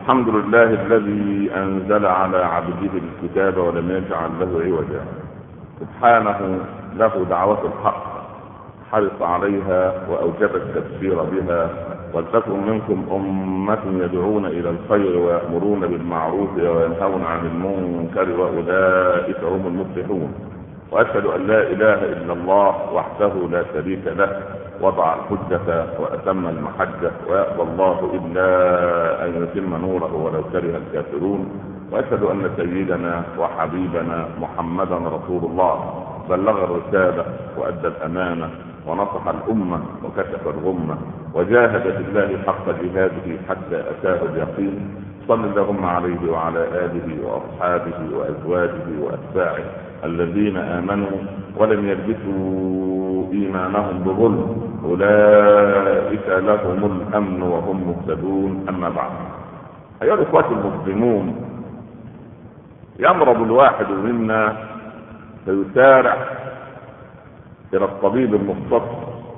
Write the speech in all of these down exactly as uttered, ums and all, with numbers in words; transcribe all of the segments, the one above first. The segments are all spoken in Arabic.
الحمد لله الذي أنزل على عبده الكتاب ولم يجعل له عوجا. سبحانه له دعوة الحق حرص عليها وأوجب التبشير بها. ولتكن منكم أمة يدعون إلى الخير ويأمرون بالمعروف وينهون عن المنكر وأولئك هم المفلحون. وأشهد أن لا إله إلا الله وحده لا شريك له وضع الحجة وأتم المحجة ويأبى الله إلا أن يتم نوره ولو كره الكافرون. وأشهد أن سيدنا وحبيبنا محمدا رسول الله بلغ الرسالة وأدى الأمانة ونصح الأمة وكشف الغمة وجاهد في الله حق جهاده حتى أتاه اليقين. صل اللهم عليه وعلى آله وأصحابه وأزواجه وأتباعه الذين آمنوا ولم يلبسوا إيمانهم بظلم أولئك لهم الأمن وهم مهتدون. أما بعد، أيها الإخوة المسلمون، يمرض الواحد منا فيسارع إلى الطبيب المختص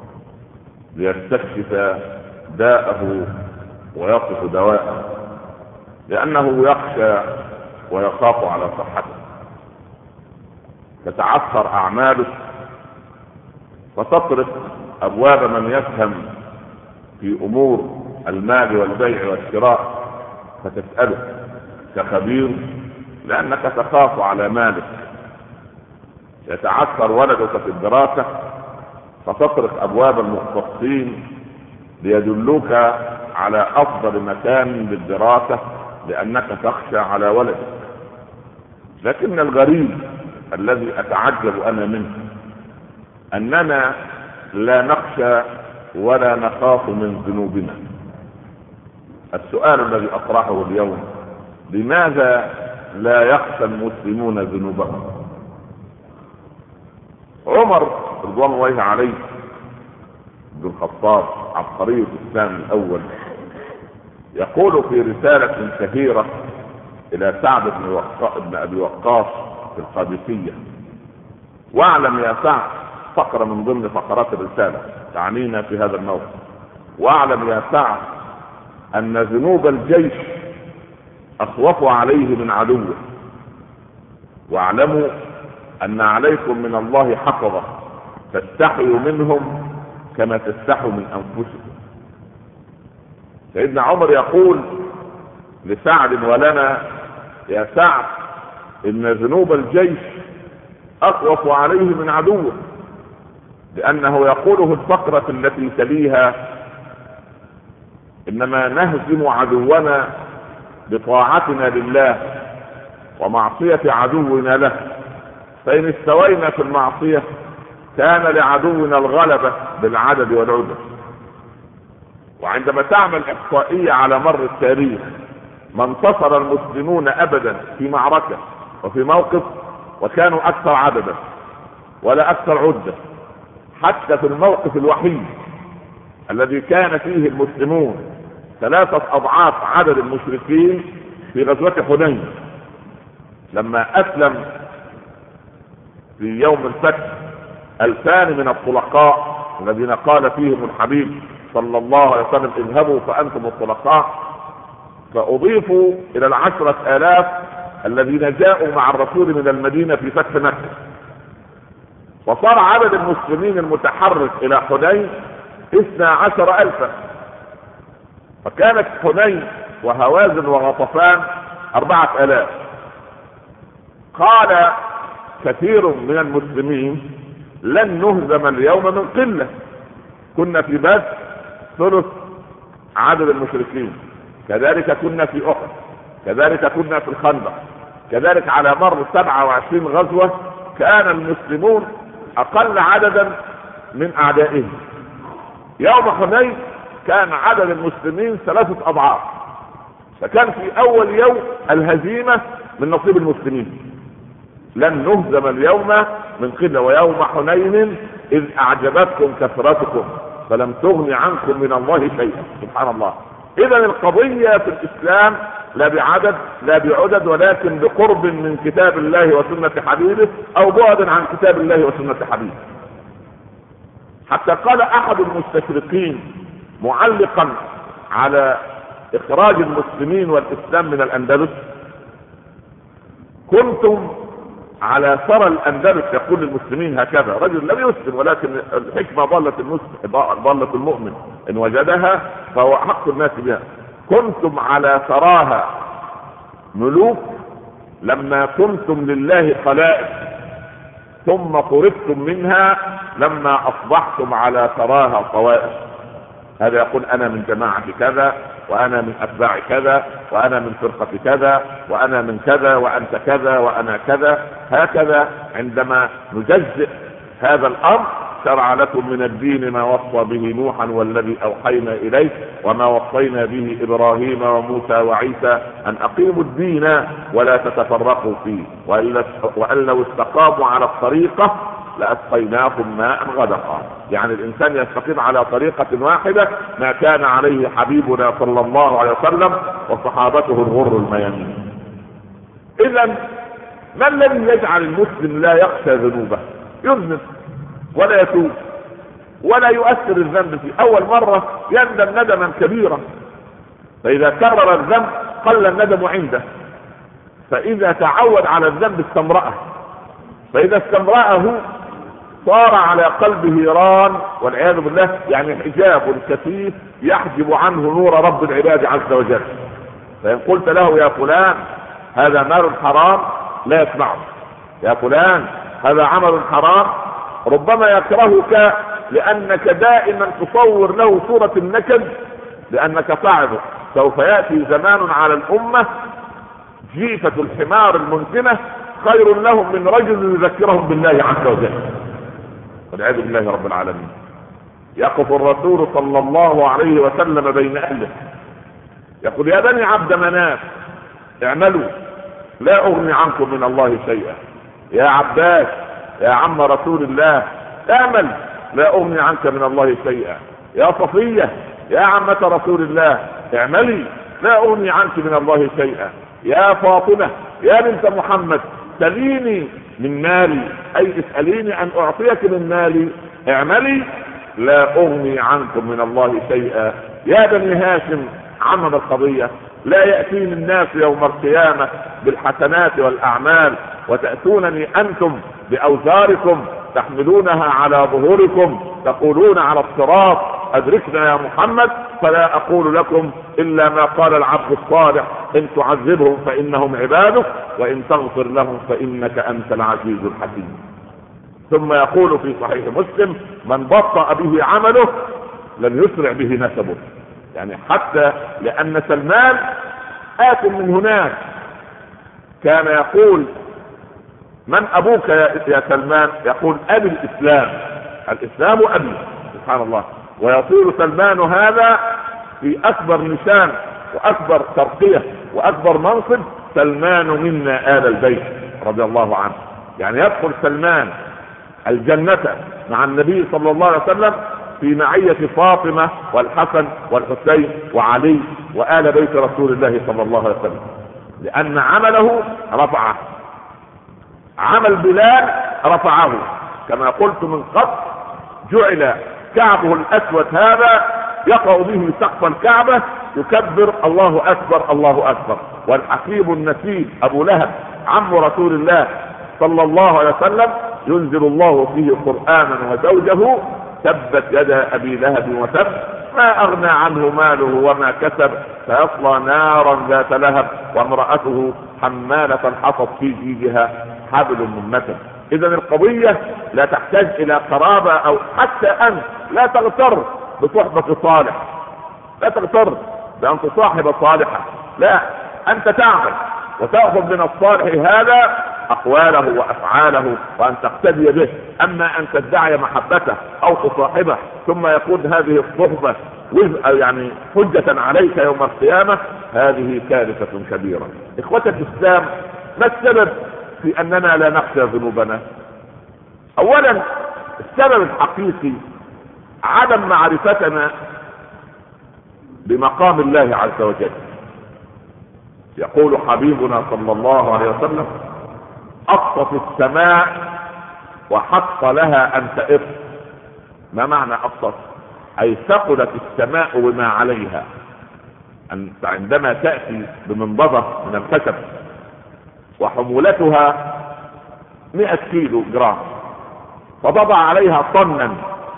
ليستكشف داءه ويصف دواءه، لأنه يخشى ويخاف على صحته، تتعثر أعماله فتطرق أبواب من يفهم في أمور المال والبيع والشراء فتسأله كخبير، لأنك تخاف على مالك. يتعثر ولدك في الدراسة فتطرق أبواب المختصين ليدلوك على أفضل مكان للدراسة لأنك تخشى على ولدك. لكن الغريب الذي أتعجب أنا منه أننا لا نخشى ولا نخاف من ذنوبنا. السؤال الذي أطرحه اليوم: لماذا لا يخشى المسلمون ذنوبهم؟ عمر رضوان الله عليه بن الخطاب عبقري الإسلام الأول يقول في رسالة شهيرة إلى سعد بن, وقا... بن أبي وقاص في القادسية: واعلم يا سعد، فقرة من ضمن فقرات الرسالة تعنينا في هذا الموقف، واعلم يا سعد أن ذنوب الجيش أخوف عليه من عدوه، واعلموا أن عليكم من الله حفظة تستحيوا منهم كما تستحوا من أنفسكم. سيدنا عمر يقول لسعد ولنا: يا سعد، إن ذنوب الجيش أخوف عليه من عدوه، لأنه يقوله الفقرة التي تليها: إنما نهزم عدونا بطاعتنا لله ومعصية عدونا له، فإن استوينا في المعصية كان لعدونا الغلبة بالعدد والعدد. وعندما تعمل إحصائية على مر التاريخ، ما انتصر المسلمون أبدا في معركة وفي موقف وكانوا أكثر عددا ولا أكثر عدة. حتى في الموقف الوحيد الذي كان فيه المسلمون ثلاثة أضعاف عدد المشركين في غزوة حنين، لما أسلم في يوم الفتح ألفان من الطلقاء الذين قال فيهم الحبيب صلى الله عليه وسلم: اذهبوا فأنتم الطلقاء، فأضيفوا إلى العشرة آلاف الذين جاءوا مع الرسول من المدينة في فتح مكة، وصار عدد المسلمين المتحرك إلى حنين اثنا عشر ألفا. فكانت حنين وهوازن وغطفان أربعة آلاف. قال كثير من المسلمين: لن نهزم اليوم من قلة، كنا في بدر ثلث عدد المشركين، كذلك كنا في أحد، كذلك كنا في الخندق، كذلك على مر سبعة وعشرين غزوة كان المسلمون أقل عددا من أعدائهم. يوم حنين كان عدد المسلمين ثلاثة أضعاف، فكان في أول يوم الهزيمة من نصيب المسلمين. لن نهزم اليوم من قلة، ويوم حنين إذ أعجبتكم كثرتكم فلم تغن عنكم من الله شيئا. سبحان الله. إذا القضية في الإسلام لا بعدد لا بعدد، ولكن بقرب من كتاب الله وسنة حبيبه أو بعد عن كتاب الله وسنة حبيبه. حتى قال أحد المستشرقين معلقا على اخراج المسلمين والاسلام من الاندلس كنتم على ثرى الاندلس، يقول للمسلمين هكذا، رجل لم يسلم ولكن الحكمه ضلت المسلم ضلت المؤمن ان وجدها فهو حق الناس بها. كنتم على ثراها ملوك لما كنتم لله خلائق، ثم طردتم منها لما اصبحتم على ثراها طوائف. هذا يقول انا من جماعة كذا، وانا من اتباع كذا، وانا من فرقة كذا، وانا من كذا، وانت كذا، وانا كذا. هكذا عندما نجزئ هذا الامر شرع لكم من الدين ما وصى به نوحا والذي اوحينا اليه وما وصينا به ابراهيم وموسى وعيسى ان اقيموا الدين ولا تتفرقوا فيه وان لو استقاموا على الطريقة لاسقيناكم ماء غدقا. يعني الانسان يستقيم على طريقة واحدة ما كان عليه حبيبنا صلى الله عليه وسلم وصحابته الغر الميامين. اذا ما الذي يجعل المسلم لا يخشى ذنوبه؟ يذنب ولا يتوب ولا يؤثر الذنب فيه. اول مرة يندم ندما كبيرا، فاذا كرر الذنب قل الندم عنده، فاذا تعود على الذنب استمرأه، فاذا استمرأه صار على قلبه ران والعياذ بالله، يعني حجاب كثيف يحجب عنه نور رب العباد عز وجل. فإن قلت له يا فلان هذا مال حرام لا يسمعه، يا فلان هذا عمل حرام ربما يكرهك لأنك دائما تصور له صورة النكد لأنك صعبه. سوف يأتي زمان على الأمة جيفة الحمار المنتنة خير لهم من رجل يذكرهم بالله عز وجل والعياذ بالله رب العالمين. يقف الرسول صلى الله عليه وسلم بين أهله يقول يا بني عبد مناف اعملوا لا أغني عنكم من الله شيئا، يا عباس يا عم رسول الله اعمل لا أغني عنك من الله شيئا، يا صفية يا عمة رسول الله اعملي لا أغني عنك من الله شيئا، يا فاطمة يا بنت محمد سليني من مالي أي اسأليني أن أعطيك من مالي، اعملي لا أغني عنكم من الله شيئا. يا بني هاشم عمم القضية، لا يأتيني الناس يوم القيامة بالحسنات والأعمال وتأتونني أنتم بأوزاركم تحملونها على ظهوركم تقولون على الصراط أدركنا يا محمد، فلا أقول لكم إلا ما قال العبد الصالح إن تعذبهم فإنهم عبادك وإن تغفر لهم فإنك أنت العزيز الحكيم. ثم يقول في صحيح مسلم من بطأ به عمله لم يسرع به نسبه، يعني حتى لأن سلمان آت من هناك كان يقول من أبوك يا سلمان؟ يقول أبي الإسلام، الإسلام أبي، سبحان الله. ويصير سلمان هذا في أكبر نشان وأكبر ترقية وأكبر منصب، سلمان منا آل البيت رضي الله عنه. يعني يدخل سلمان الجنة مع النبي صلى الله عليه وسلم في معية فاطمة والحسن والحسين وعلي وآل بيت رسول الله صلى الله عليه وسلم، لأن عمله رفعه. عمل بلال رفعه، كما قلت من قبل جعل كعبه الأسود هذا يقع به سقف الكعبة يكبر الله أكبر الله أكبر. والحكيم النسيب أبو لهب عم رسول الله صلى الله عليه وسلم ينزل الله فيه قرآنا وزوجه تبت يدا أبي لهب وتب ما أغنى عنه ماله وما كسب سيصلى نارا ذات لهب وامرأته حمالة الحطب في جيدها حبل من مسد. إذا القضية لا تحتاج إلى قرابة أو حتى أن لا تغتر بصحبة صالح، لا تغتر بأن تصاحب صالحة، لا، أنت تعمل وتأخذ من الصالح هذا أقواله وأفعاله وأن تقتدي به. أما أن تدعي محبته أو تصاحبه ثم يكون هذه الصحبة يعني حجة عليك يوم القيامة، هذه كارثة كبيرة. إخوة الإسلام، ما السبب في أننا لا نخشى ذنوبنا؟ أولا السبب الحقيقي عدم معرفتنا بمقام الله عز وجل. يقول حبيبنا صلى الله عليه وسلم أقصت السماء وحق لها أن تئر. ما معنى أقصت؟ أي ثقلت السماء بما عليها. أنت عندما تأتي بمنضدة من الخشب وحمولتها مئة كيلو جرام وتضع عليها طنا،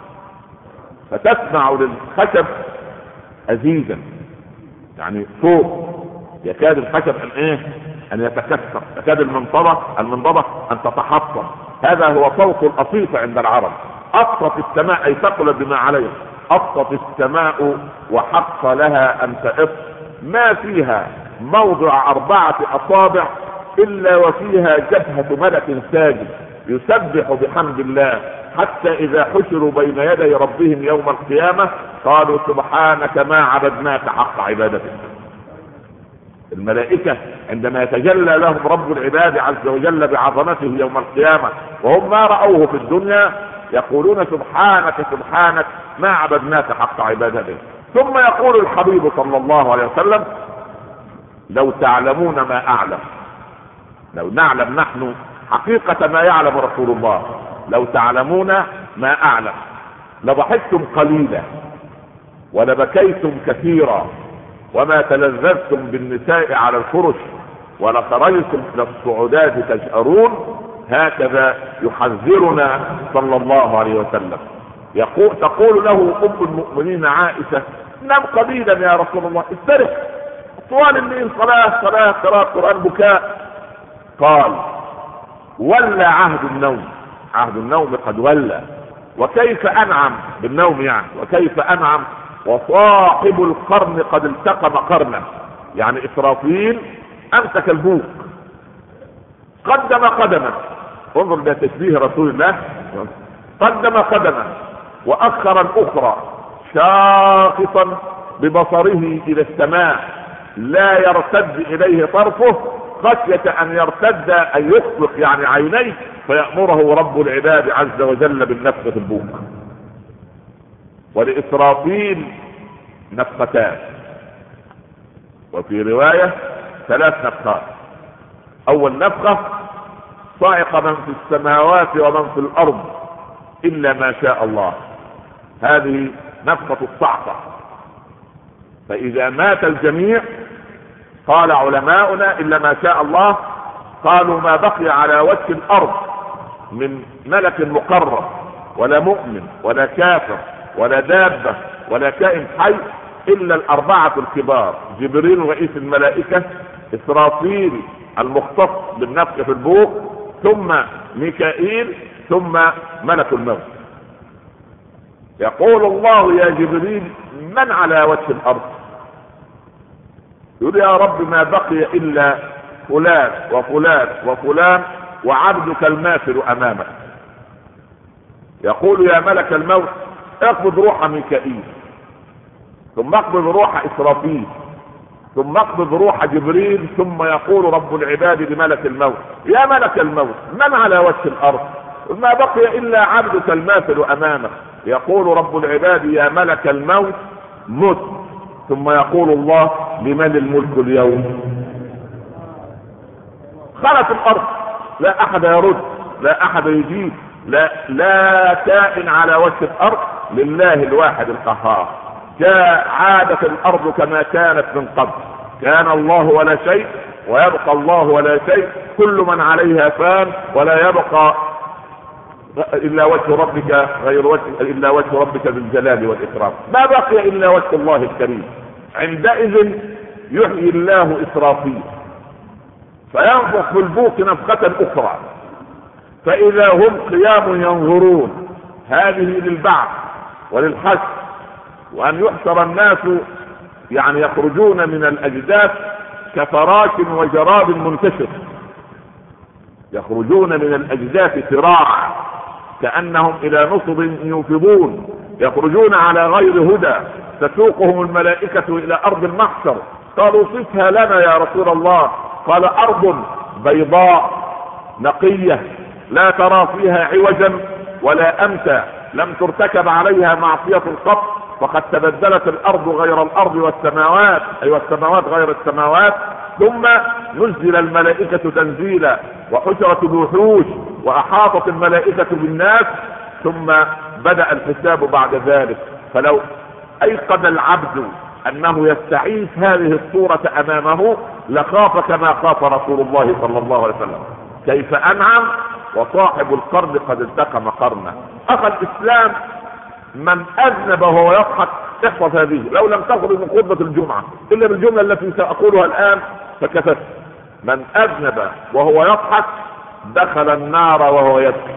فتسمع للخشب أزيزا، يعني صوت يكاد الخشب ان ايه ان يتكسر، يكاد المنضدة المنضدة ان تتحطم. هذا هو صوت الأصيف عند العرب. أطت السماء أي ثقلت بما عليها، أطت السماء وحق لها أن تئط، ما فيها موضع أربعة أصابع إلا وفيها جبهة ملك ساجد يسبح بحمد الله، حتى إذا حشروا بين يدي ربهم يوم القيامة قالوا سبحانك ما عبدناك حق عبادتك. الملائكة عندما يتجلى لهم رب العباد عز وجل بعظمته يوم القيامة وهم ما رأوه في الدنيا يقولون سبحانك سبحانك ما عبدناك حق عبادتك. ثم يقول الحبيب صلى الله عليه وسلم لو تعلمون ما أعلم، لو نعلم نحن حقيقة ما يعلم رسول الله، لو تعلمون ما أعلم لضحكتم قليلا ولبكيتم كثيرا وما تلذذتم بالنساء على الفرش ولخرجتم إلى الصعودات تجأرون. هكذا يحذرنا صلى الله عليه وسلم. يقول تقول له أم المؤمنين عائشة نم قليلا يا رسول الله، استرح طوال الليل، صلاة صلاة قراءة قرآن بكاء. قال ولى عهد النوم، عهد النوم قد ولى، وكيف أنعم بالنوم يعني، وكيف أنعم وصاحب القرن قد التقم قرنه، يعني إسرافيل أمسك البوق قدم قدما. انظر إلى تشبيه رسول الله، قدم قدما وأخر الأخرى شاخصا ببصره إلى السماء لا يرتد إليه طرفه خشية أن يرتد أن يطلق يعني عينيه فيأمره رب العباد عز وجل بالنفخة في البوق. ولإسرافيل نفختان، وفي رواية ثلاث نفخات. أول نفخة صعق من في السماوات ومن في الأرض إلا ما شاء الله، هذه نفخة الصعقة. فإذا مات الجميع قال علماؤنا إلا ما شاء الله، قالوا ما بقي على وجه الأرض من ملك مقرب ولا مؤمن ولا كافر ولا دابة ولا كائن حي إلا الأربعة الكبار، جبريل رئيس الملائكة، إسرافيل المختص بالنفخ في البوق، ثم ميكائيل، ثم ملك الموت. يقول الله يا جبريل من على وجه الأرض؟ يقول يا رب ما بقي إلا فلان وفلان وفلان وعبدك الماثل أمامك. يقول يا ملك الموت اقبض روح ميكائيل، ثم اقبض روح إسرافيل، ثم اقبض روح جبريل، ثم يقول رب العباد لملك الموت يا ملك الموت من على وجه الأرض؟ ما بقي إلا عبدك الماثل أمامك. يقول رب العباد يا ملك الموت مت. ثم يقول الله لمن الملك اليوم؟ خلت الأرض، لا أحد يرد، لا أحد يجيب، لا لا كائن على وجه الأرض، لله الواحد القهار. جاء عادت الأرض كما كانت من قبل، كان الله ولا شيء ويبقى الله ولا شيء، كل من عليها فان ولا يبقى إلا وجه ربك غير وجه إلا وجه ربك بالجلال والإكرام، ما بقي إلا وجه الله الكريم. عندئذ يحيي الله إسرافيل فينفخ في البوق نفخة أخرى، فإذا هم قيام ينظرون، هذه للبعث وللحشر، وأن يحشر الناس يعني يخرجون من الأجداث كفراش وجراد منتشر، يخرجون من الأجداث سراعا كأنهم إلى نصب يوفضون، يخرجون على غير هدى، تسوقهم الملائكة إلى أرض المحشر. قالوا صفها لنا يا رسول الله، قال أرض بيضاء نقية لا ترى فيها عوجا ولا أمتا، لم ترتكب عليها معصية قط، وقد تبدلت الأرض غير الأرض والسماوات أي أيوة السماوات غير السماوات. ثم نزل الملائكة تنزيلا وحشرت الوحوش وأحاطت الملائكة بالناس، ثم بدأ الحساب بعد ذلك. فلو أيقظ العبد انه يستعيث هذه الصورة امامه لخاف كما خاف رسول الله صلى الله عليه وسلم. كيف انعم وصاحب القرن قد التقم قرنه. اخى الاسلام، من اذنب وهو يضحك احفظ هذه، لو لم تخرج من خطبة الجمعة الا بالجملة التي ساقولها الان فكفت. من اذنب وهو يضحك دخل النار وهو يبكي.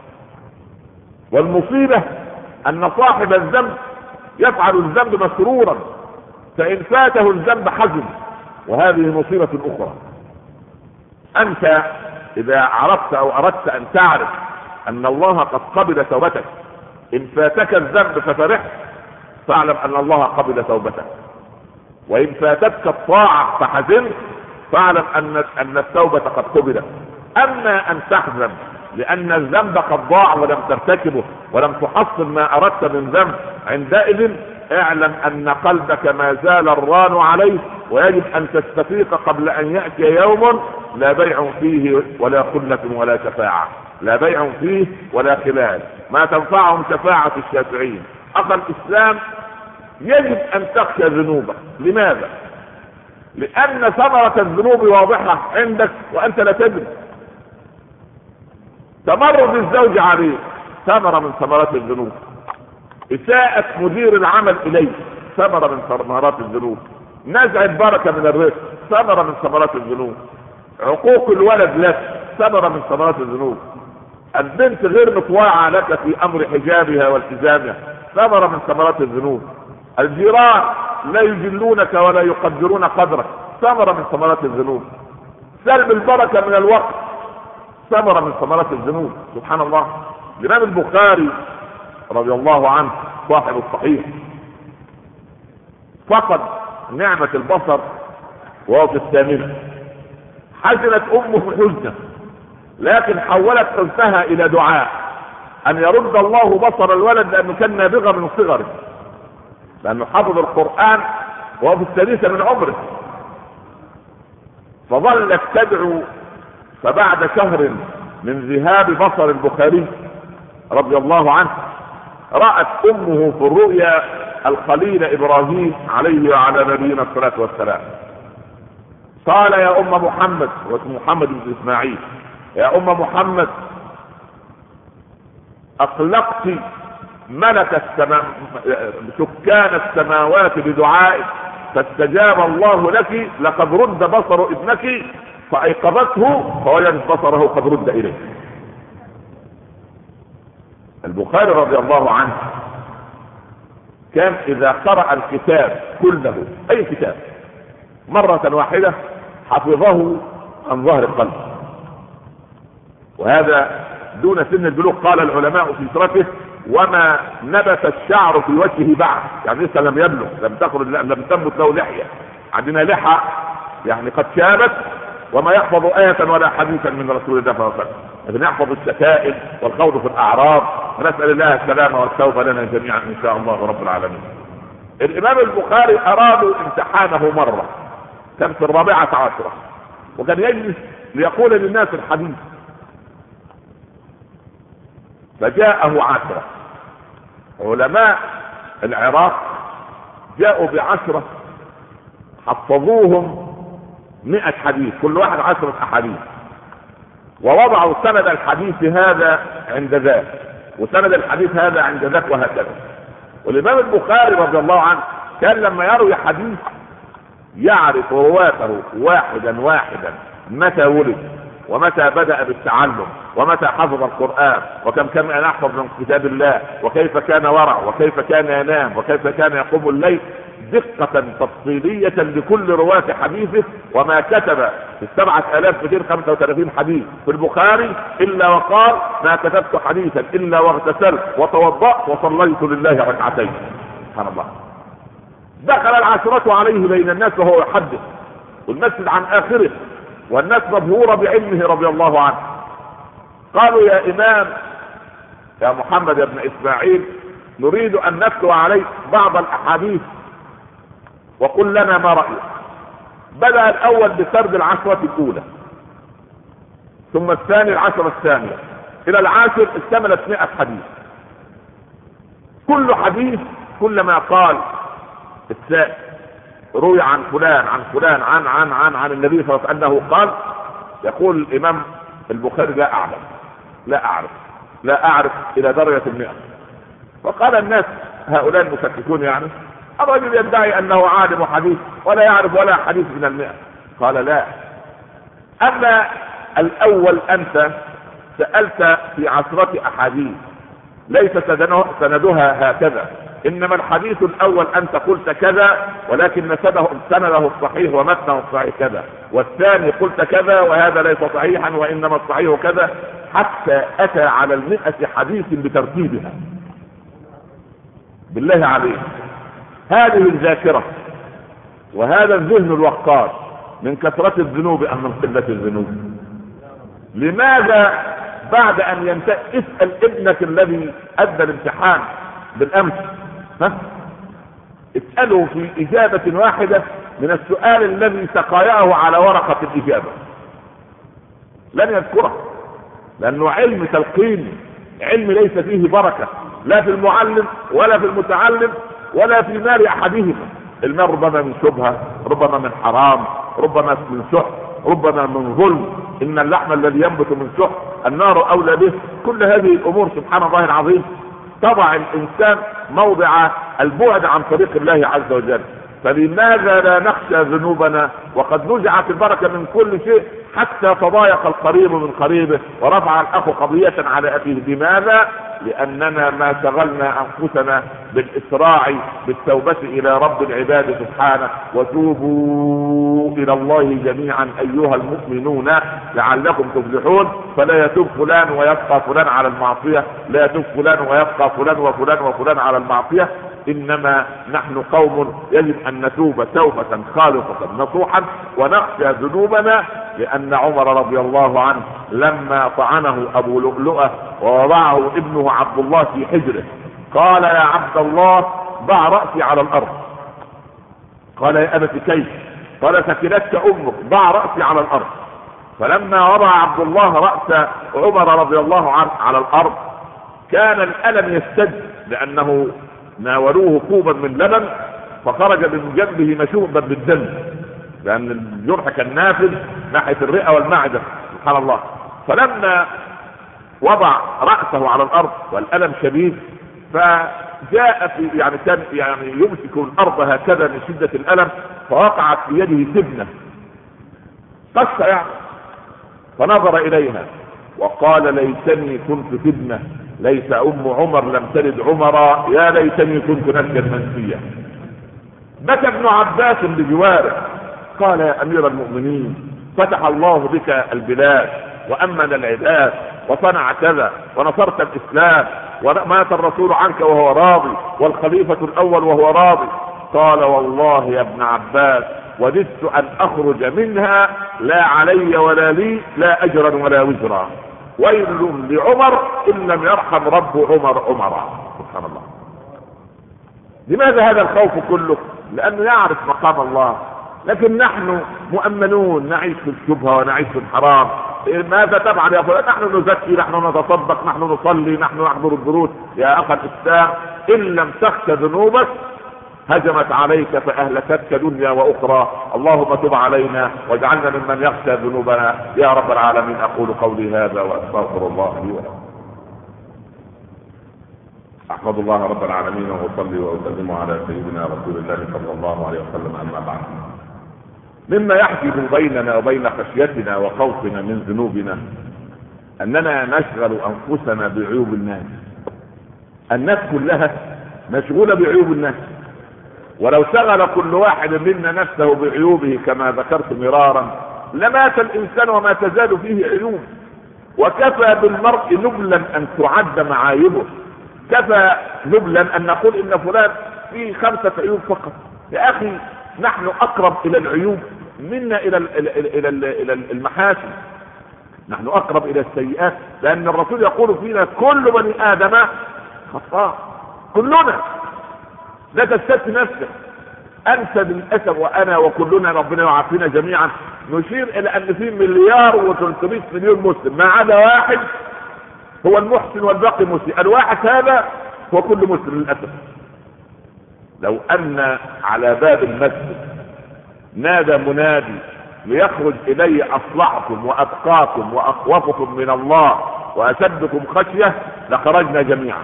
والمصيبة ان صاحب الذنب يفعل الذنب مسرورا، فان فاته الذنب حزن، وهذه مصيبة اخرى. انت اذا عرفت او اردت ان تعرف ان الله قد قبل توبتك، ان فاتك الذنب ففرحت فاعلم ان الله قبل توبتك، وان فاتتك الطاعة فحزنت فاعلم ان ان التوبة قد قبلت. اما ان تحزن لان الذنب قد ضاع ولم ترتكبه ولم تحصل ما اردت من ذنب، عندئذ اعلم ان قلبك ما زال الران عليه، ويجب ان تستفيق قبل ان يأتي يوم لا بيع فيه ولا خلة ولا شفاعة، لا بيع فيه ولا خلال، ما تنفعهم شفاعة الشافعين. اخي الاسلام، يجب ان تخشى ذنوبك. لماذا؟ لان ثمرة الذنوب واضحة عندك وانت لا تدري. تمرد الزوج عليك ثمرة من ثمرات الذنوب، اساءة مدير العمل اليك ثمرة من ثمرات الذنوب، نزع البركة من الرزق ثمرة من ثمرات الذنوب، عقوق الولد لك ثمرة من ثمرات الذنوب، البنت غير مطواعة لك في امر حجابها والتزامها ثمرة من ثمرات الذنوب، الجيران لا يجلونك ولا يقدرون قدرك ثمرة من ثمرات الذنوب، سلب البركة من الوقت ثمرة من ثمرات الذنوب. سبحان الله. الإمام البخاري رضي الله عنه صاحب الصحيح فقد نعمة البصر وهو في الثامنة، حزنت امه حزنا لكن حولت حزنها الى دعاء ان يرد الله بصر الولد، لانه كان نابغة من صغره، لانه حفظ القرآن وهو في السادسة من عمره، فظلت تدعو. فبعد شهر من ذهاب بصر البخاري رضي الله عنه رأت امه في الرؤيا الخليل ابراهيم عليه وعلى نبينا الصلاة والسلام. قال يا ام محمد، واسمه محمد بن اسماعيل، يا ام محمد اقلقت ملك السماء سكان السماوات بدعائك فاستجاب الله لك، لقد رد بصر ابنك، فايقظته فوجدت بصره قد رد اليه. البخاري رضي الله عنه كان اذا قرأ الكتاب كله، اي كتاب، مرة واحدة حفظه عن ظهر القلب، وهذا دون سن البلوغ. قال العلماء في سيرته وما نبت الشعر في وجهه بعد، يعني لسه لم يبلغ، لم تخرج، لم تنبت له لحية. عندنا لحى يعني قد شابت، وما يحفظ آية ولا حديثا من رسول الله صلى الله عليه وسلم، لكن يحفظ الشتائم والخوض في الأعراض، ونسأل الله السلامة والتوبة لنا جميعا إن شاء الله رب العالمين. الإمام البخاري أرادوا امتحانه مرة، كان في الرابعة عشرة، وكان يجلس ليقول للناس الحديث، فجاءه عشرة. علماء العراق جاءوا بعشرة حفظوهم مئة حديث، كل واحد عشرة أحاديث، ووضعوا سند الحديث هذا عند ذاك وسند الحديث هذا عند ذاك وهكذا. والإمام البخاري رضي الله عنه كان لما يروي حديث يعرف رواته واحدا واحدا، متى ولد ومتى بدأ بالتعلم ومتى حفظ القرآن وكم كان يحفظ من كتاب الله وكيف كان ورع وكيف كان ينام وكيف كان يقوم الليل، دقة تفصيلية لكل رواة حديثه. وما كتب في السبعة آلاف مئتين وخمسة وثلاثين حديث في البخاري إلا وقال ما كتبت حديثا إلا واغتسلت وتوضأت وصليت لله ركعتين. سبحان الله. دخل العشرة عليه بين الناس وهو يحدث، والمسجد عن آخره، والناس مبهورة بعلمه رضي الله عنه. قالوا يا إمام يا محمد يا ابن إسماعيل، نريد أن نتلو عليك بعض الأحاديث وقل لنا ما رأيك. بدأ الأول بسرد العشرة الأولى، ثم الثاني العشرة الثانية، إلى العاشر اشتملت مئة حديث. كل حديث كلما قال السائل روي عن فلان عن فلان عن عن عن عن النبي صلى الله عليه وسلم انه قال، يقول الامام البخاري لا اعلم لا اعرف لا اعرف الى درجة المئة. فقال الناس هؤلاء المشككون يعني الرجل يدعي انه عالم حديث ولا يعرف ولا حديث من المئة. قال لا، اما الاول انت سألت في عشرة احاديث ليس سندها هكذا، انما الحديث الاول انت قلت كذا ولكن سنده الصحيح ومتنه الصحيح كذا، والثاني قلت كذا وهذا ليس صحيحا وانما الصحيح كذا، حتى اتى على المئة حديث بترتيبها. بالله عليك، هذه الذاكرة وهذا الذهن الوقار من كثرة الذنوب ام من قلة الذنوب؟ لماذا بعد ان ينتهي اسأل ابنك الذي ادى الامتحان بالامس، ها؟ اسأله في اجابة واحدة من السؤال الذي سقاياه على ورقة الاجابة، لن يذكره، لانه علم تلقيني، علم ليس فيه بركة لا في المعلم ولا في المتعلم ولا في مال احدهما. المال ربما من شبهة، ربما من حرام، ربما من سحت، ربما من ظلم. ان اللحم الذي ينبت من سحت النار اولى به. كل هذه الامور سبحان الله العظيم تضع الانسان موضع البعد عن طريق الله عز وجل. فلماذا لا نخشى ذنوبنا وقد نزعت البركة من كل شيء، حتى تضايق القريب من قريبه ورفع الاخ قضية على اخيه؟ لماذا؟ لاننا ما شغلنا انفسنا بالاسراع بالتوبة الى رب العباد سبحانه. وتوبوا الى الله جميعا ايها المؤمنون لعلكم تفلحون. فلا يتوب فلان ويبقى فلان على المعصية، لا يتوب فلان ويبقى فلان وفلان وفلان على المعصية، انما نحن قوم يجب ان نتوب توبة خالصة نصوحا ونخشى ذنوبنا. لان عمر رضي الله عنه لما طعنه ابو لؤلؤة ووضعه ابنه عبد الله في حجره قال يا عبد الله ضع رأسي على الارض. قال يا ابت كيف؟ قال ثكلتك امك، ضع رأسي على الارض. فلما وضع عبد الله رأس عمر رضي الله عنه على الارض كان الالم يشتد، لانه ناولوه كوبا من لبن فخرج من جنبه مشوبا بالدم، لان الجرح كان نافذ ناحية الرئة والمعدة سبحان الله. فلما وضع رأسه على الارض والالم شديد فجاء في يعني كان يعني يمسك الارض هكذا من شدة الالم، فوقعت في يده سبنة قصة يعني، فنظر اليها وقال ليتني كنت سبنة، ليس ام عمر لم تلد عمرا، يا ليتني كنت نسيا منسيا. بكى ابن عباس بجواره قال يا امير المؤمنين فتح الله بك البلاد وامن العباد وصنع كذا ونصرت الاسلام ومات الرسول عنك وهو راضي والخليفة الاول وهو راضي. قال والله يا ابن عباس وددت ان اخرج منها لا علي ولا لي لا اجرا ولا وزرا، ويل لعمر ان لم يرحم رب عمر عمرا. سبحان الله. لماذا هذا الخوف كله؟ لانه يعرف مقام الله. لكن نحن مؤمنون نعيش في الشبهة ونعيش في الحرام. ماذا تفعل يا فلان؟ نحن نزكي، نحن نتصدق، نحن نصلي، نحن نحضر الدروس. يا اخي الاسلام ان لم تخشى ذنوبك هجمت عليك فاهلكتك دنيا واخرى. اللهم تب علينا واجعلنا ممن يخشى ذنوبنا يا رب العالمين. اقول قولي هذا واستغفر الله لي ولكم. احمد الله رب العالمين واصلي واسلم على سيدنا رسول الله صلى الله عليه وسلم. اما بعد، مما يحجب بيننا وبين خشيتنا وخوفنا من ذنوبنا اننا نشغل انفسنا بعيوب الناس. الناس كلها مشغولة بعيوب الناس، ولو شغل كل واحد منا نفسه بعيوبه كما ذكرت مرارا لمات الانسان وما تزال فيه عيوب. وكفى بالمرء نبلا ان تعد معايبه، كفى نبلا ان نقول ان فلان فيه خمسة عيوب فقط. يا اخي نحن اقرب الى العيوب منا الى الى الى المحاسن، نحن اقرب الى السيئات، لان الرسول يقول فينا كل بني ادم خطاء، كلنا. لا تستث نفسك. انت للاسف وانا وكلنا ربنا يعافينا جميعا نشير الى ان في مليار وثلاثمائة مليون مسلم ما عدا واحد هو المحسن والباقي مسيء. الواحد هذا هو كل مسلم للاسف. لو ان على باب المسجد نادى منادي ليخرج الي اصلحكم واتقاكم واخوفكم من الله واشدكم خشيه لخرجنا جميعا.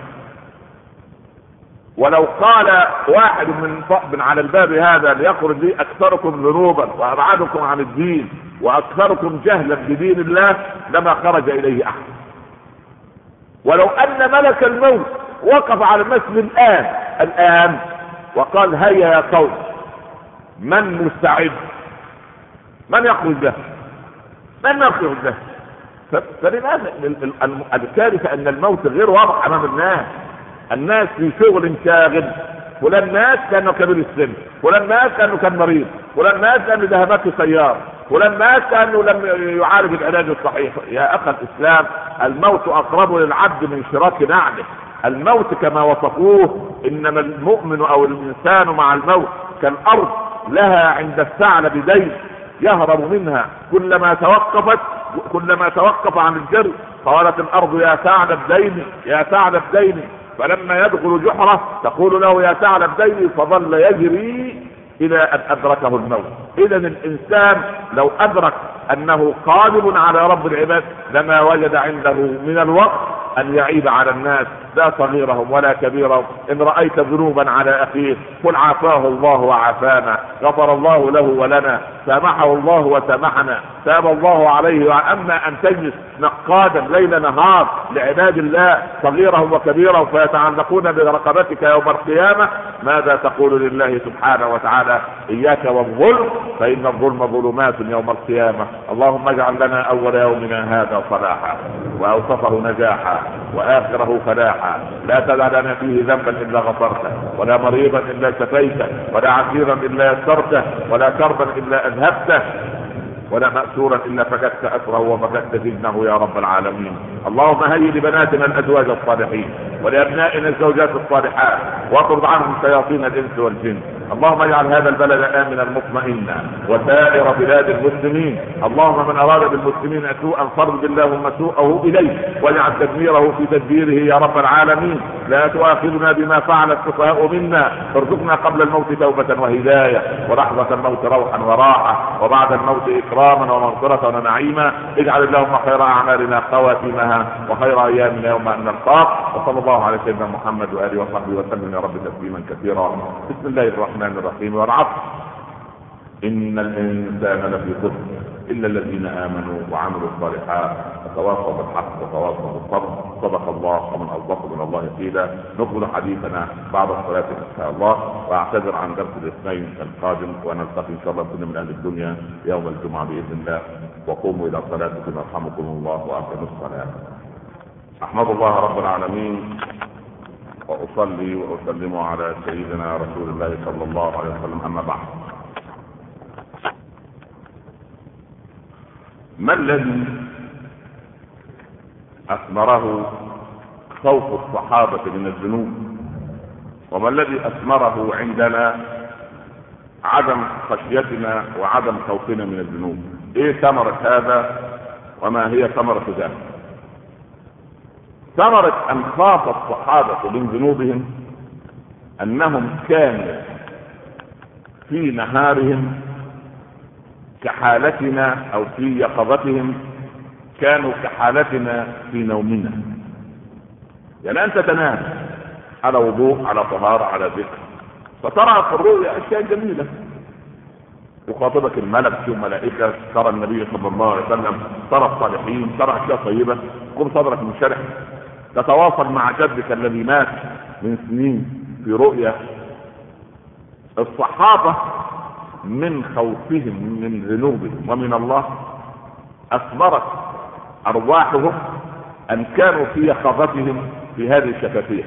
ولو قال واحد من من على الباب هذا ليخرج لي اكثركم ذنوبا وابعدكم عن الدين واكثركم جهلا بدين الله لما خرج اليه احد. ولو ان ملك الموت وقف على المسجد الان الان وقال هيا يا قوم من مستعد، من يخرج له؟ من يخرج له؟ فلماذا الكارثه ان الموت غير واضح امام الناس. الناس في شغل شاغل، فلان مات كانه كبير السن، فلان مات كانه كان مريض، فلان مات كانه ذهبته سياره، فلان مات كانه لم يعالج العلاج الصحيح. يا اخي الاسلام الموت اقرب للعبد من شراك نعله. الموت كما وصفوه انما المؤمن او الانسان مع الموت كالارض لها عند الثعلب دين يهرب منها كلما توقفت كلما توقف عن الجري. قالت الارض يا ثعلب ديني يا ثعلب ديني، فلما يدخل جحره تقول له يا ثعلب ديني، فظل يجري الى ان ادركه الموت. اذا الانسان لو ادرك انه قادم على رب العباد لما وجد عنده من الوقت ان يعيب على الناس لا صغيرهم ولا كبيرهم. ان رايت ذنوبا على اخيه قل عافاه الله وعافانا، غفر الله له ولنا، سامحه الله وسامحنا، تاب الله عليه. واما ان تجلس نقادا ليل نهار لعباد الله صغيرهم وكبيرهم فيتعلقون برقبتك يوم القيامه، ماذا تقول لله سبحانه وتعالى؟ اياك والظلم فان الظلم ظلمات يوم القيامه. اللهم اجعل لنا اول يومنا هذا صلاحا واوسطه نجاحا واخره فلاحا. لا تدع لنا فيه ذنبا الا غفرته، ولا مريضا الا شفيته، ولا عسيرا الا يسرته، ولا كربا الا اذهبته، ولا مأسورا الا فكدت اسره وفكدت سجنه يا رب العالمين. اللهم هيئ لبناتنا الازواج الصالحين ولابنائنا الزوجات الصالحات واطرد عنهم شياطين الانس والجن. اللهم اجعل هذا البلد امنا مطمئنا وسائر بلاد المسلمين. اللهم من اراد بالمسلمين سوءا فرد اللهم سوءه اليه واجعل تدميره في تدبيره يا رب العالمين. لا تؤاخذنا بما فعل السفهاء منا، ارزقنا قبل الموت توبة وهداية، ولحظة الموت روحا وراحة، وبعد الموت اكراما ومغفرة ونعيما. اجعل اللهم خير اعمالنا خواتمها وخير ايامنا يوم ان نلقاك. وصلى الله على سيدنا محمد واله وصحبه وسلم يا رب تسليما كثيرا. بسم الله الرحمن الرحيم. والعصر ان الانسان لفي خسر الا الذين امنوا وعملوا الصالحات وتواصوا بالحق وتواصوا بالصبر. صدق الله ومن اصدق من الله قيلا. نكمل حديثنا بعد الصلاه ان شاء الله، واعتذر عن درس الاثنين القادم، ونلتقي ان شاء الله كنا من اهل الدنيا يوم الجمعه باذن الله. وقوموا الى صلاتكم يرحمكم الله واقيموا الصلاه. احمد الله رب العالمين واصلي واسلم على سيدنا رسول الله صلى الله عليه وسلم. اما بعد، ما الذي اثمره خوف الصحابه من الذنوب؟ وما الذي اثمره عندنا عدم خشيتنا وعدم خوفنا من الذنوب؟ ايه ثمره هذا وما هي ثمره ذلك؟ ثمره ان خاف الصحابه من ذنوبهم انهم كانوا في نهارهم كحالتنا او في يقظتهم كانوا كحالتنا في نومنا. يعني انت تنام على وضوء على طهارة على ذكر، فترى في الرؤيا اشياء جميلة، يخاطبك الملك في ملائكة، ترى النبي صلى الله عليه وسلم، ترى الصالحين، ترى اشياء طيبة، قم صدرك منشرح، تتواصل مع جدك الذي مات من سنين في رؤيا. الصحابة من خوفهم من ذنوبهم ومن الله اثمرت ارواحهم ان كانوا في يقظتهم في هذه الشفافية.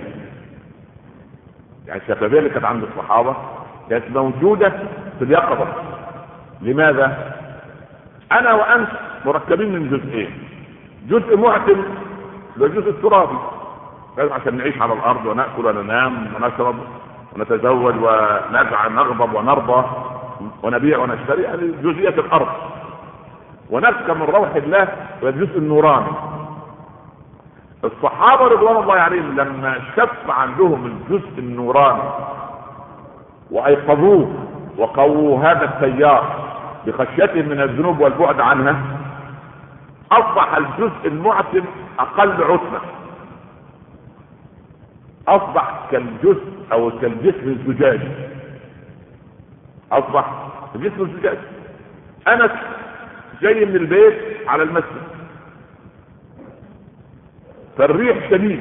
يعني الشفافية اللي كانت عند الصحابة كانت موجودة في اليقظة. لماذا؟ انا وانت مركبين من جزئين، جزء معتم وجزء ترابي، لازم عشان نعيش على الارض ونأكل وننام ونشرب ونتزوج ونزعل نغضب ونرضى ونبيع ونشتري، هذه جزئية الارض. ونفك من روح الله والجزء النوراني. الصحابة رضوان الله عليهم لما شف عندهم الجزء النوراني وايقظوه وقووا هذا التيار بخشيته من الذنوب والبعد عنها اصبح الجزء المعتم اقل عتمة، اصبح كالجزء او كالجسم الزجاجي، اصبح الجسم الزجاجي. انس جاي من البيت على المسجد، فالريح شديد،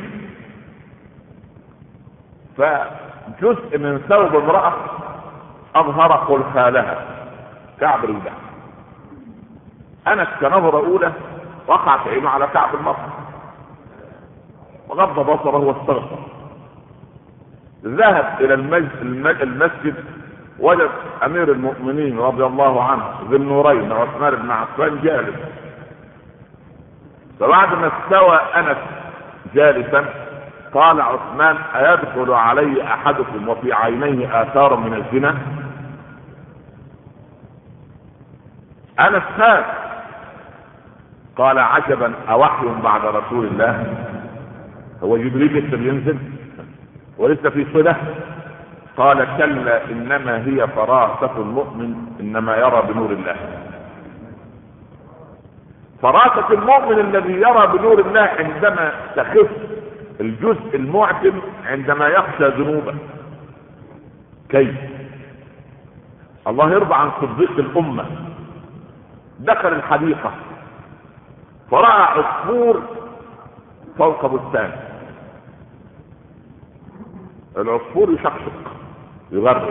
فجزء من ثوب امرأة اظهر خلخالها كعب رجلها. انس كنظرة اولى وقعت عينه على كعب المرأة وغض بصره واستغفر. ذهب الى المسجد وجد امير المؤمنين رضي الله عنه ذي النورين عثمان بن عفان جالس. فبعد ما استوى انس جالسا قال عثمان: ايدخل علي احدكم وفي عينيه اثار من الزنا؟ انس خاف، قال: عجبا، اوحي بعد رسول الله؟ هو جبريل لسه بينزل ولسه في صله؟ قال: كلا، انما هي فراسة المؤمن، انما يرى بنور الله. فراسة المؤمن الذي يرى بنور الله عندما تخف الجزء المعتم، عندما يخشى ذنوبه. كيف؟ الله يرضى عن صديق الامة، دخل الحديقة فرأى عصفور فوق بستان، العصفور يشقشق يغرد،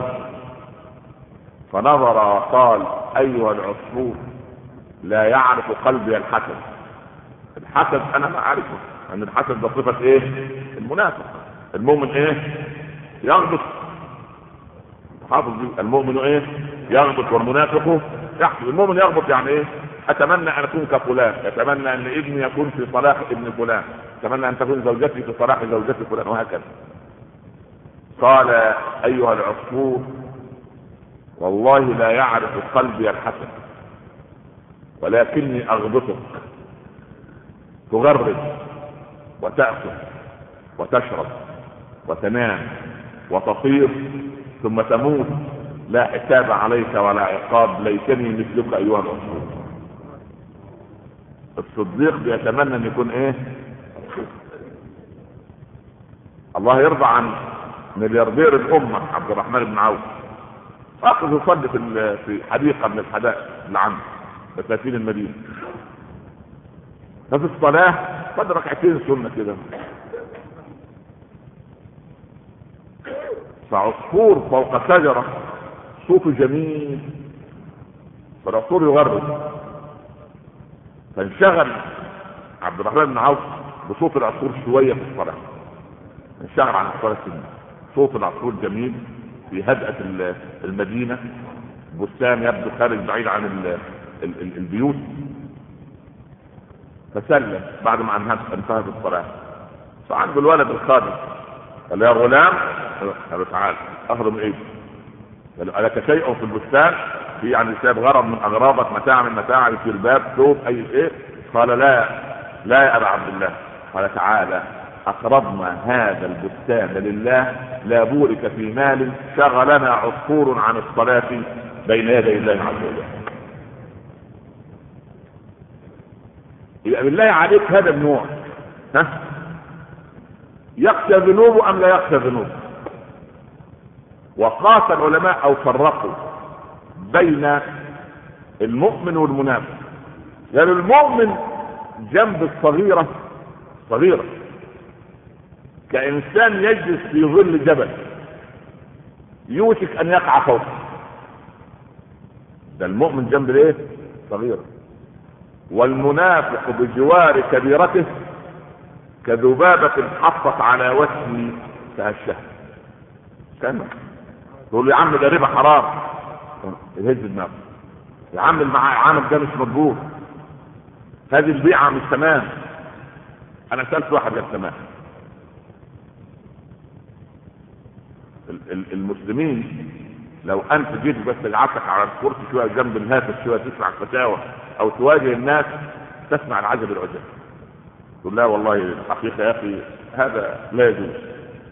فنظر وقال: ايها العصفور، لا يعرف قلبي الحسد. الحسد انا ما اعرفه، ان الحسد ده صفة ايه؟ المنافق. المؤمن ايه؟ يغبط. حافظ المؤمن ايه؟ يغبط، والمنافق يحسد. المؤمن يغبط يعني ايه؟ اتمنى ان اكون كفلان، اتمنى ان ابني يكون في صلاح ابن فلان، اتمنى ان تكون زوجتي في صلاح زوجتي فلان، وهكذا. قال: ايها العصفور، والله لا يعرف قلبي الحسد، ولكني اغبطك، تغرد وتأكل وتشرب وتنام وتطير ثم تموت، لا حساب عليك ولا عقاب، ليتني مثلك ايها العصفور. الصديق بيتمنى ان يكون ايه؟ الله يرضى عن ملياردير الامه عبد الرحمن بن عوف، اخذ يصلي في في حديقه من الحدائق اللي عنده بساتين المدينه، ففي الصلاه صلى ركعتين سنه كده، فعصفور فوق شجره صوته جميل، فالعصفور يغرد، فانشغل عبد الرحمن بن عوف بصوت العصفور شويه في الصلاه، انشغل عن الصلاه السنه. صوت العصفور جميل في هدأة المدينة، بستان يبدو خارج بعيد عن ال ال ال البيوت، فسلم بعد ما انتهت الصلاة. فعنده الولد الخادم قال: يا غلام، قال: تعال اخرم ايدي. قال: لك شيء في البستان؟ في يعني ساب غرض من اغراضك، متاع من متاع في الباب، ثوب، اي شيء؟ قال: لا لا يا ابا عبد الله. قال: تعالى، اقرضنا هذا البستان لله، لا بورك في مال، شغلنا عصفور عن الصلاة بين يدي الله عز وجل. يبقى بالله عليك هذا النوع، ها، يخشى ذنوبه ام لا يخشى ذنوبه؟ وقاس العلماء او فرقوا بين المؤمن والمنافق. يعني المؤمن جنب الصغيرة صغيرة، كإنسان يجلس في ظل جبل يوشك أن يقع فوقه، ده المؤمن جنب الايه؟ صغيرة. والمنافق بجوار كبيرته كذبابة حطت على وجهه فهشها. كان تقول له: يا عم ده ربا حرام، يهز دماغه. يا عم المعامل ده مش مضبوط، هذه البيعة مش تمام. انا سألت واحد قال تمام. المسلمين لو انت جيت بس قعدتك على الكرسي شويه جنب الهاتف شويه تسمع الفتاوى او تواجه الناس تسمع العجب العجب، تقول: لا والله الحقيقه يا اخي هذا لا يجوز.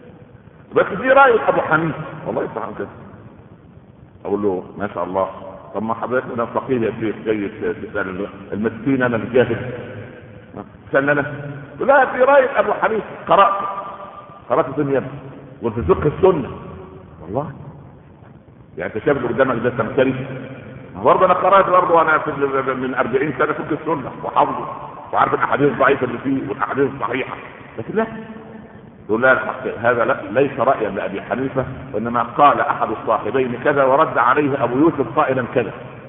بس دي راي ابو حنيفه، والله يفتح كده. اقول له: ما شاء الله، طب ما حضرتك انا فقير يا شيخ جاي تسال المسكين انا الجاهل سال انا لا في راي ابو حنيفه قرات قرات الدنيا وفي فقه السنه والله يعني انت شايف اللي قدامك ده تمثيلي برضه انا قرات برضه وانا من أربعين سنه فقه السنه وحافظه وعارف الاحاديث الضعيفه اللي فيه والاحاديث الصحيحه لكن لا يقول لا هذا لا ليس رايا لابي حنيفه وانما قال احد الصاحبين كذا ورد عليه ابو يوسف قائلا كذا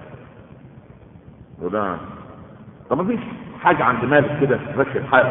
يقول لا طب ما فيش حاجه عند مالك كده تمشي الحال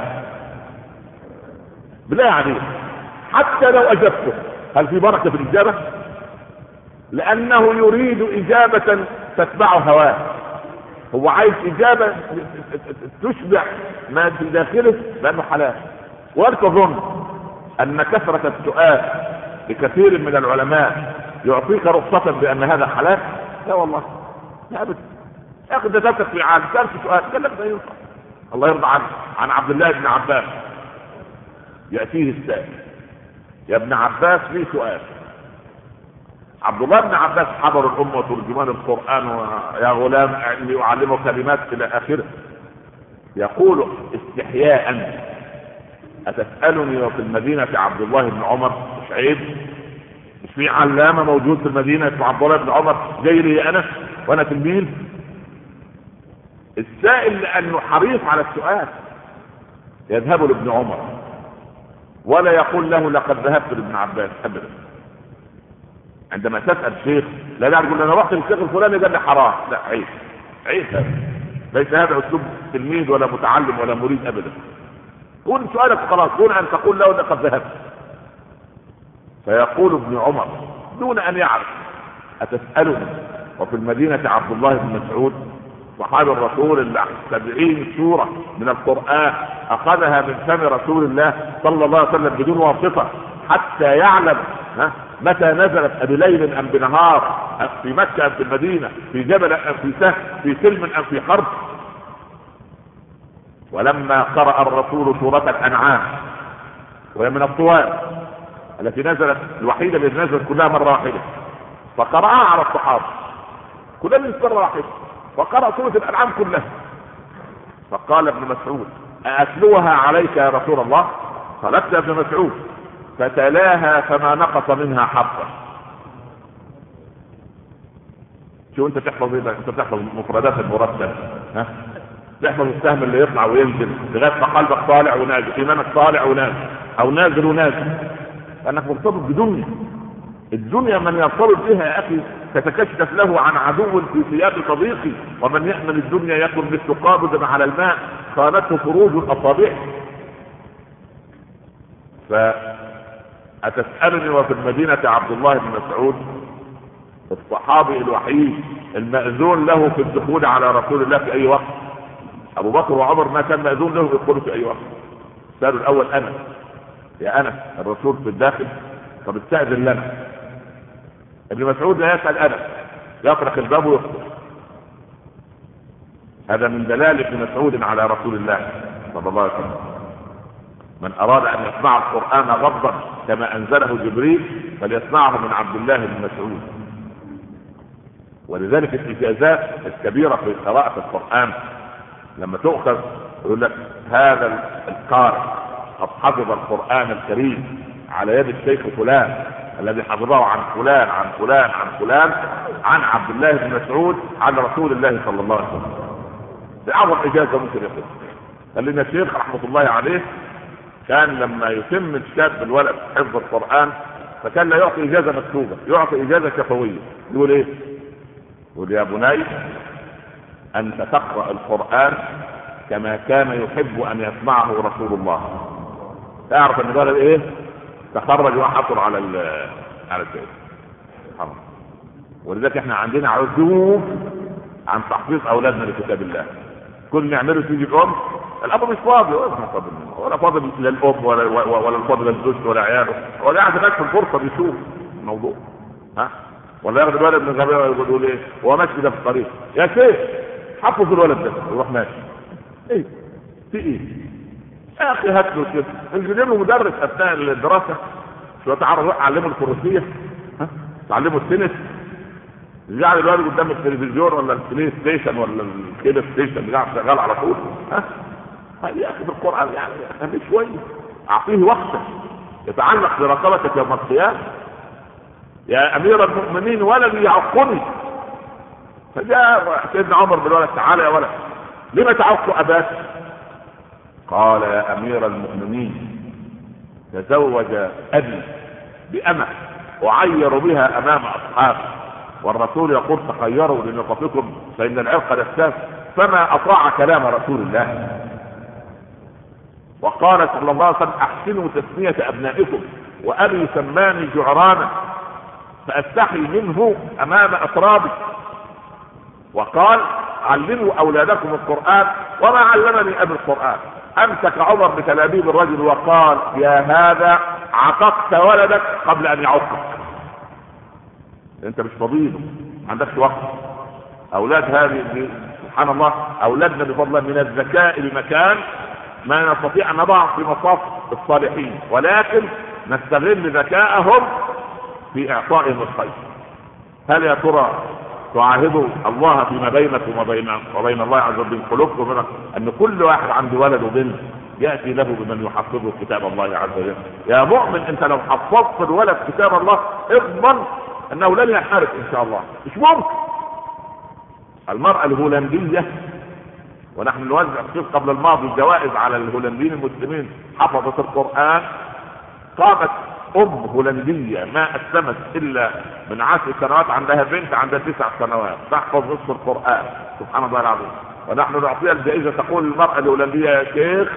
بالله عليك حتى لو اجبته هل في بركه في الاجابه؟ لانه يريد اجابه تتبع هواه هو عايز اجابه تشبع ما في داخله لانه حلال. ولا تظن ان كثره السؤال لكثير من العلماء يعطيك رخصه بان هذا حلال. لا والله لا ابدا. اخذ ذاتك في عالم كان في سؤال قال لك ده ينفع. الله يرضى عنه عن عبد الله بن عباس ياتيه السائل يا ابن عباس في سؤال. عبد الله بن عباس حضر الامه وترجمان القران ويا غلام اني اعلمه كلمات الى اخره. يقول استحياء اتسالني وفي المدينه عبد الله بن عمر؟ مش عيب؟ مش في علامه موجود في المدينه اسمه عبد الله بن عمر جاي لي انا وانا تلميذ؟ السائل لانه حريص على السؤال يذهب لابن عمر ولا يقول له لقد ذهبت لابن عباس ابدا. عندما تسال شيخ لا لا تقول انا رحت للشيخ الفلاني قال لي حرام، لا عيب عيب هذا ليس هذا اسلوب تلميذ ولا متعلم ولا مريد ابدا. قول سؤالك خلاص دون ان تقول له لقد ذهبت. فيقول ابن عمر دون ان يعرف اتساله وفي المدينه عبد الله بن مسعود صحابي الرسول اللي سبعين سورة من القرآن أخذها من فم رسول الله صلى الله عليه وسلم بدون واسطة حتى يعلم ها متى نزلت بليل أم بنهار في مكة أم في المدينة في جبل أم في سهل في سلم أم في حرب. ولما قرأ الرسول سورة الأنعام وهي من الطوال التي نزلت الوحيدة اللي نزلت كلها مرة واحدة فقرأها على الصحابة كلها من مرة واحدة وقرأ سورة الأنعام كلها. فقال ابن مسعود أأتلوها عليك يا رسول الله؟ قالت يا ابن مسعود فتلاها فما نقص منها حبة. شو انت تحفظ ايه؟ انت تحفظ مفردات المرتب ها؟ تحفظ السهم اللي يطلع وينزل لغايه ما قلبك طالع ونازل ايمانك طالع ونازل او نازل ونازل لانك مرتبط بدنيا. الدنيا من يرتبط بها يا اخي تتكشف له عن عدو في ثياب صديقي ومن يحمل الدنيا يكن مثل قابض على الماء خانته فروج الاصابع. فأتسألني وفي المدينة عبد الله بن مسعود الصحابي الوحيد المأذون له في الدخول على رسول الله في اي وقت. ابو بكر وعمر ما كان مأذون له يدخلوا في اي وقت. سألوا الاول انا يا انا الرسول في الداخل طب استأذن لنا. ابن مسعود لا يسأل انا يطرق الباب ويخطر. هذا من دلالة ابن مسعود على رسول الله صلى الله عليه وسلم. من اراد ان يسمع القرآن غضا كما انزله جبريل فليسمعه من عبد الله بن مسعود. ولذلك الاجازات الكبيرة في قراءة القرآن لما تؤخذ يقول لك هذا القارئ قد حفظ القرآن الكريم على يد الشيخ فلان الذي حفظه عن فلان عن فلان عن فلان عن عبد الله بن مسعود عن رسول الله صلى الله عليه وسلم. دي اعظم اجازه ممكن ياخذها. قال لنا الشيخ رحمه الله عليه كان لما يتم الشاب الولد حفظ القرآن فكان لا يعطي اجازه مكتوبه يعطي اجازه شفويه. يقول ايه؟ يقول يا بني انت تقرأ القرآن كما كان يحب ان يسمعه رسول الله. تعرف ان قال ايه؟ تخرج وحصل على على الشيء. ولذلك احنا عندنا عزوم عن تحفيظ اولادنا لكتاب الله. كل نعمله تيجي الام الاب مش فاضي ولا فاضي للام ولا ولا فاضي للزوج ولا عياله ولا قاعد في الفرصه بيشوف الموضوع ها ولا ياخد الولد من غبيه ويقول ايه هو ماشي ده في الطريق يا شيخ حفظ الولد ده يروح ماشي ايه في ايه يا اخي هات له كده نجيب له مدرس اثناء الدراسه شو تعرف علمه الفروسيه ها تعلمه التنس يعني الوالد قدام التلفزيون ولا البلاي ستيشن ولا الكيبل ستيشن قاعد شغال على طول؟ ها يا اخي في القران يعني خليه شويه، اعطيه وقتا يتعلق برقبتك يوم القيامه. يا امير المؤمنين ولدي يعقني. فجاء سيدنا عمر بالولد: تعالى يا ولد، لما تعق اباك؟ قال: يا امير المؤمنين تزوج ابي بأمة وعير بها امام اصحابه، والرسول يقول: تخيروا لنطفكم فان العرق دساس، فما اطاع كلام رسول الله. وقال صلى الله عليه وسلم: احسنوا تسمية ابنائكم، وابي سماني جعرانا فاستحي منه امام اترابي. وقال: علموا اولادكم القرآن، وما علمني ابي القرآن. امسك عمر بتلابيب الرجل وقال: يا هذا عققت ولدك قبل ان يعقك. انت مش فضيل، ما عندكش وقت. اولاد هذه سبحان الله اولادنا بفضل من الذكاء بمكان ما نستطيع ان نضع في مصاف الصالحين، ولكن نستغل ذكاءهم في اعطائهم الخير. هل يا ترى تعاهدوا الله فيما بينكم وبين وبين الله عز وجل قلوبكم ان كل واحد عنده ولد وبنت ياتي له بمن يحفظه كتاب الله عز وجل؟ يا مؤمن انت لو حفظت الولد كتاب الله اضمن انه لن ينحرف ان شاء الله. مش ممكن. المرأة الهولندية، ونحن نوزع قبل الماضي جوائز على الهولنديين المسلمين حفظت القرآن، قامت ام هولندية ما اسلمت الا من عشر سنوات، عندها بنت عندها تسع سنوات تحفظ نصف القرآن، سبحان الله العظيم. ونحن نعطيها الجائزة. تقول المرأة الهولندية: يا شيخ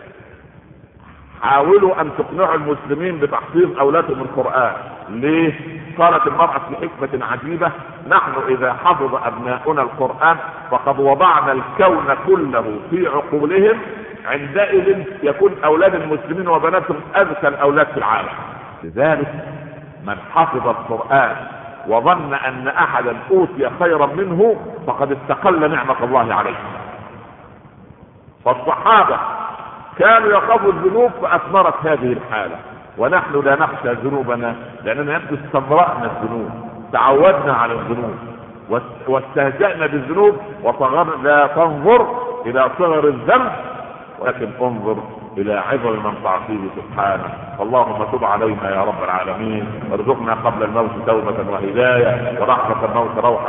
حاولوا ان تقنعوا المسلمين بتحفيظ اولادهم القرآن. ليه؟ قالت المرأة في حكمة عجيبة: نحن اذا حفظ ابناؤنا القرآن فقد وضعنا الكون كله في عقولهم، عندئذ يكون اولاد المسلمين وبناتهم اذكى الاولاد في العالم. لذلك من حفظ القرآن وظن ان احدا اوتي خيرا منه فقد استقل نعمة الله عليه. فالصحابة كانوا يخافوا الذنوب فاثمرت هذه الحالة، ونحن لا نخشى ذنوبنا لاننا يبدو استمرأنا الذنوب، تعودنا على الذنوب واستهزأنا بالذنوب، وصغر لا تنظر الى صغر الذنب ولكن انظر الى عظم من تعصيه سبحانه. اللهم تب علينا يا رب العالمين، وارزقنا قبل الموت توبة وهداية، ولحظة الموت روحا